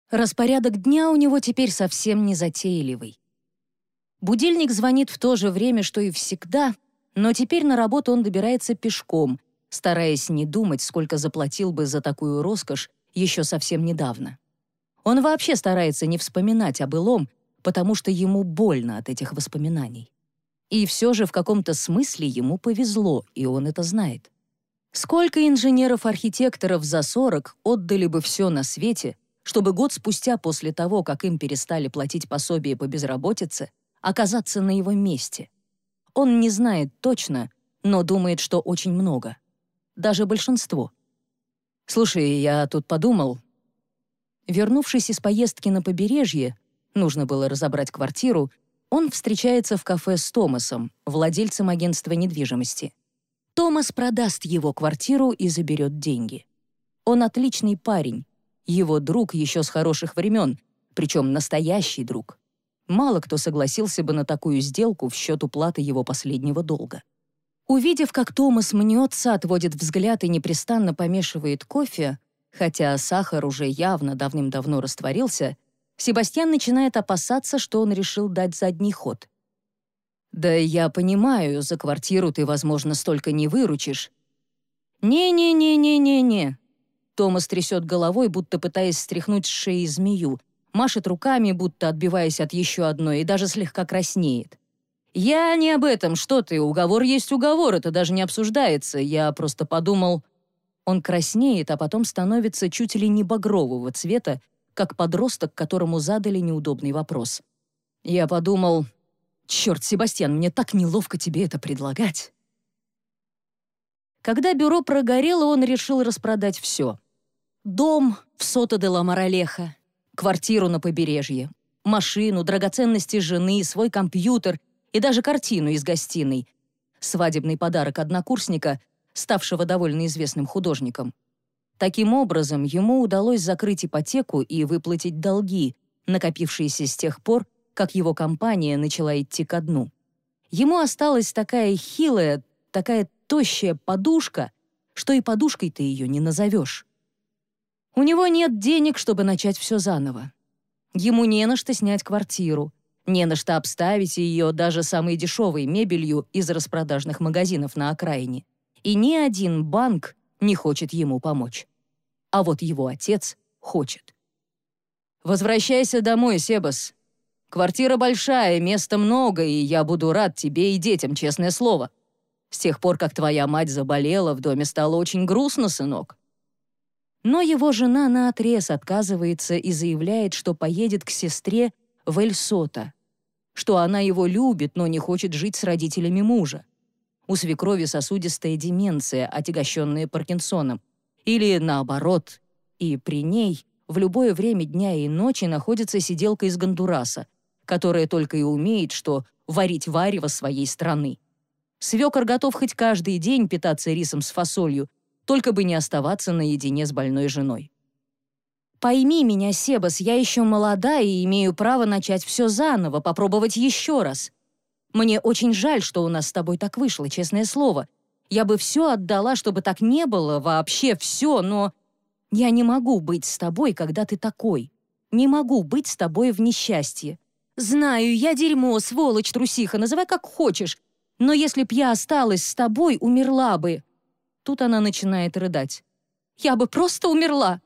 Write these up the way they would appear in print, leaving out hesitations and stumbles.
Распорядок дня у него теперь совсем не затейливый. Будильник звонит в то же время, что и всегда, но теперь на работу он добирается пешком, стараясь не думать, сколько заплатил бы за такую роскошь еще совсем недавно. Он вообще старается не вспоминать о былом, потому что ему больно от этих воспоминаний. И все же в каком-то смысле ему повезло, и он это знает. Сколько инженеров-архитекторов за 40 отдали бы все на свете, чтобы год спустя после того, как им перестали платить пособие по безработице, оказаться на его месте. Он не знает точно, но думает, что очень много. Даже большинство. «Слушай, я тут подумал...» Вернувшись из поездки на побережье, нужно было разобрать квартиру, он встречается в кафе с Томасом, владельцем агентства недвижимости. Томас продаст его квартиру и заберет деньги. Он отличный парень, его друг еще с хороших времен, причем настоящий друг. Мало кто согласился бы на такую сделку в счет уплаты его последнего долга. Увидев, как Томас мнется, отводит взгляд и непрестанно помешивает кофе, хотя сахар уже явно давным-давно растворился, Себастьян начинает опасаться, что он решил дать задний ход. «Да я понимаю, за квартиру ты, возможно, столько не выручишь». «Не-не-не-не-не-не». Томас трясет головой, будто пытаясь стряхнуть с шеи змею, машет руками, будто отбиваясь от еще одной, и даже слегка краснеет. «Я не об этом, что ты, уговор есть уговор, это даже не обсуждается, я просто подумал...» Он краснеет, а потом становится чуть ли не багрового цвета, как подросток, которому задали неудобный вопрос. Я подумал... «Черт, Себастьян, мне так неловко тебе это предлагать». Когда бюро прогорело, он решил распродать все. Дом в Сото-де-ла-Моралеха, квартиру на побережье, машину, драгоценности жены, свой компьютер и даже картину из гостиной. Свадебный подарок однокурсника, ставшего довольно известным художником. Таким образом, ему удалось закрыть ипотеку и выплатить долги, накопившиеся с тех пор, как его компания начала идти ко дну. Ему осталась такая хилая, такая тощая подушка, что и подушкой ты ее не назовешь. У него нет денег, чтобы начать все заново. Ему не на что снять квартиру, не на что обставить ее даже самой дешевой мебелью из распродажных магазинов на окраине. И ни один банк не хочет ему помочь. А вот его отец хочет. «Возвращайся домой, Себас. Квартира большая, места много, и я буду рад тебе и детям, честное слово. С тех пор, как твоя мать заболела, в доме стало очень грустно, сынок». Но его жена наотрез отказывается и заявляет, что поедет к сестре в Эль-Сото, что она его любит, но не хочет жить с родителями мужа. У свекрови сосудистая деменция, отягощенная Паркинсоном, или наоборот, и при ней в любое время дня и ночи находится сиделка из Гондураса, которая только и умеет, что варить варево своей страны. Свекор готов хоть каждый день питаться рисом с фасолью, только бы не оставаться наедине с больной женой. «Пойми меня, Себас, я еще молода и имею право начать все заново, попробовать еще раз. Мне очень жаль, что у нас с тобой так вышло, честное слово. Я бы все отдала, чтобы так не было, вообще все, но я не могу быть с тобой, когда ты такой. Не могу быть с тобой в несчастье. Знаю, я дерьмо, сволочь, трусиха, называй как хочешь. Но если б я осталась с тобой, умерла бы». Тут она начинает рыдать. «Я бы просто умерла».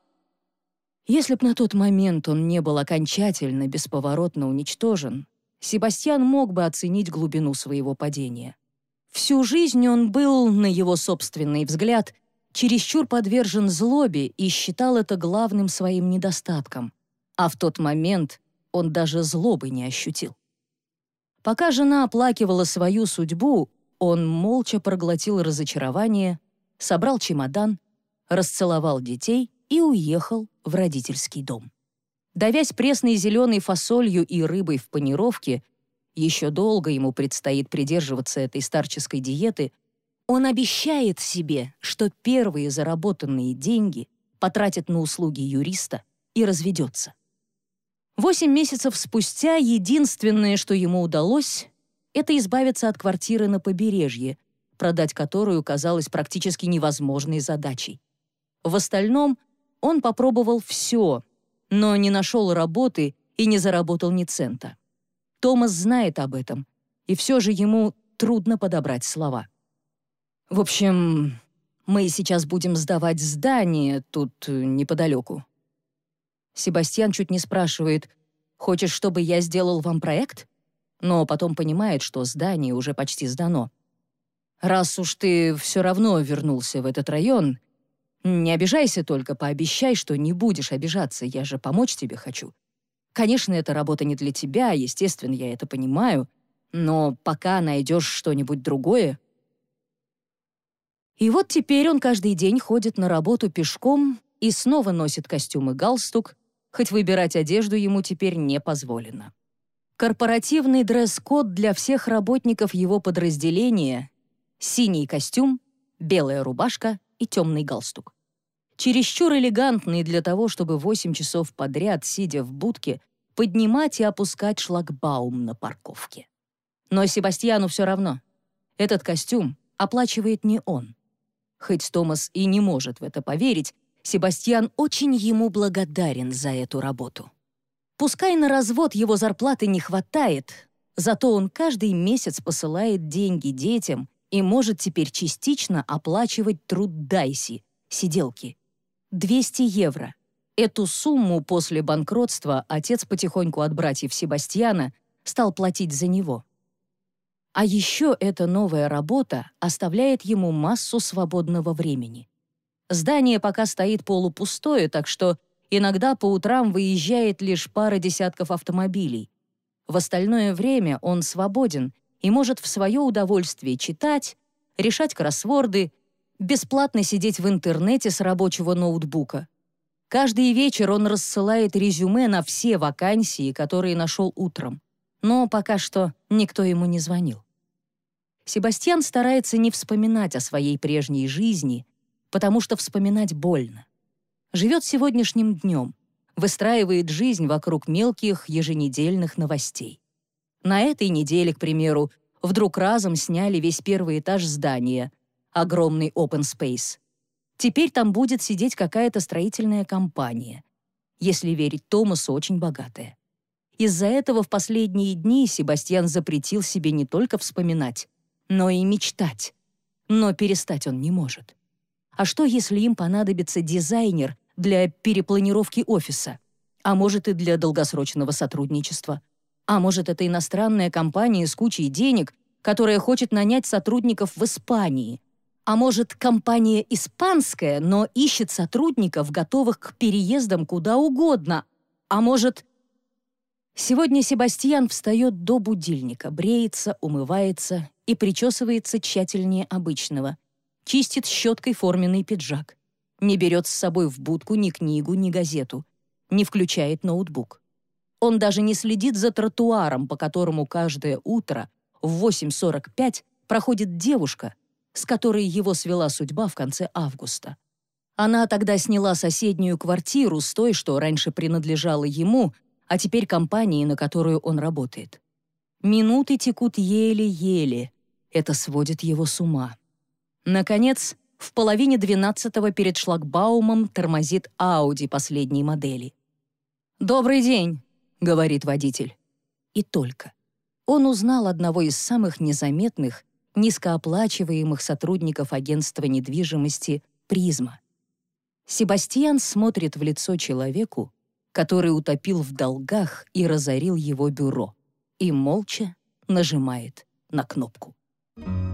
Если б на тот момент он не был окончательно, бесповоротно уничтожен, Себастьян мог бы оценить глубину своего падения. Всю жизнь он был, на его собственный взгляд, чересчур подвержен злобе и считал это главным своим недостатком. А в тот момент он даже злобы не ощутил. Пока жена оплакивала свою судьбу, он молча проглотил разочарование, собрал чемодан, расцеловал детей и уехал в родительский дом. Давясь пресной зеленой фасолью и рыбой в панировке, еще долго ему предстоит придерживаться этой старческой диеты, он обещает себе, что первые заработанные деньги потратит на услуги юриста и разведется. 8 месяцев спустя единственное, что ему удалось, это избавиться от квартиры на побережье, продать которую казалось практически невозможной задачей. В остальном он попробовал все, но не нашел работы и не заработал ни цента. Томас знает об этом, и все же ему трудно подобрать слова. «В общем, мы сейчас будем сдавать здание тут неподалеку». Себастьян чуть не спрашивает: «Хочешь, чтобы я сделал вам проект?» Но потом понимает, что здание уже почти сдано. «Раз уж ты все равно вернулся в этот район, не обижайся, только пообещай, что не будешь обижаться, я же помочь тебе хочу. Конечно, эта работа не для тебя, естественно, я это понимаю, но пока найдешь что-нибудь другое». И вот теперь он каждый день ходит на работу пешком и снова носит костюм и галстук, хоть выбирать одежду ему теперь не позволено. Корпоративный дресс-код для всех работников его подразделения — синий костюм, белая рубашка и темный галстук. Чересчур элегантный для того, чтобы 8 часов подряд, сидя в будке, поднимать и опускать шлагбаум на парковке. Но Себастьяну все равно. Этот костюм оплачивает не он. Хоть Томас и не может в это поверить, Себастьян очень ему благодарен за эту работу. Пускай на развод его зарплаты не хватает, зато он каждый месяц посылает деньги детям и может теперь частично оплачивать труд Дайси, сиделки. 200 евро. Эту сумму после банкротства отец потихоньку от братьев Себастьяна стал платить за него. А еще эта новая работа оставляет ему массу свободного времени. Здание пока стоит полупустое, так что иногда по утрам выезжает лишь пара десятков автомобилей. В остальное время он свободен и может в свое удовольствие читать, решать кроссворды, бесплатно сидеть в интернете с рабочего ноутбука. Каждый вечер он рассылает резюме на все вакансии, которые нашел утром. Но пока что никто ему не звонил. Себастьян старается не вспоминать о своей прежней жизни, потому что вспоминать больно. Живет сегодняшним днем, выстраивает жизнь вокруг мелких еженедельных новостей. На этой неделе, к примеру, вдруг разом сняли весь первый этаж здания, огромный open space. Теперь там будет сидеть какая-то строительная компания. Если верить Томасу, очень богатая. Из-за этого в последние дни Себастьян запретил себе не только вспоминать, но и мечтать. Но перестать он не может. А что, если им понадобится дизайнер для перепланировки офиса? А может, и для долгосрочного сотрудничества? А может, это иностранная компания с кучей денег, которая хочет нанять сотрудников в Испании? А может, компания испанская, но ищет сотрудников, готовых к переездам куда угодно? А может... Сегодня Себастьян встает до будильника, бреется, умывается и причесывается тщательнее обычного, чистит щеткой форменный пиджак, не берет с собой в будку ни книгу, ни газету, не включает ноутбук. Он даже не следит за тротуаром, по которому каждое утро в 8:45 проходит девушка, с которой его свела судьба в конце августа. Она тогда сняла соседнюю квартиру с той, что раньше принадлежала ему, а теперь компании, на которую он работает. Минуты текут еле-еле. Это сводит его с ума. Наконец, в 11:30 перед шлагбаумом тормозит Ауди последней модели. «Добрый день», — говорит водитель. И только. Он узнал одного из самых незаметных, низкооплачиваемых сотрудников агентства недвижимости «Призма». Себастьян смотрит в лицо человеку, который утопил в долгах и разорил его бюро, и молча нажимает на кнопку.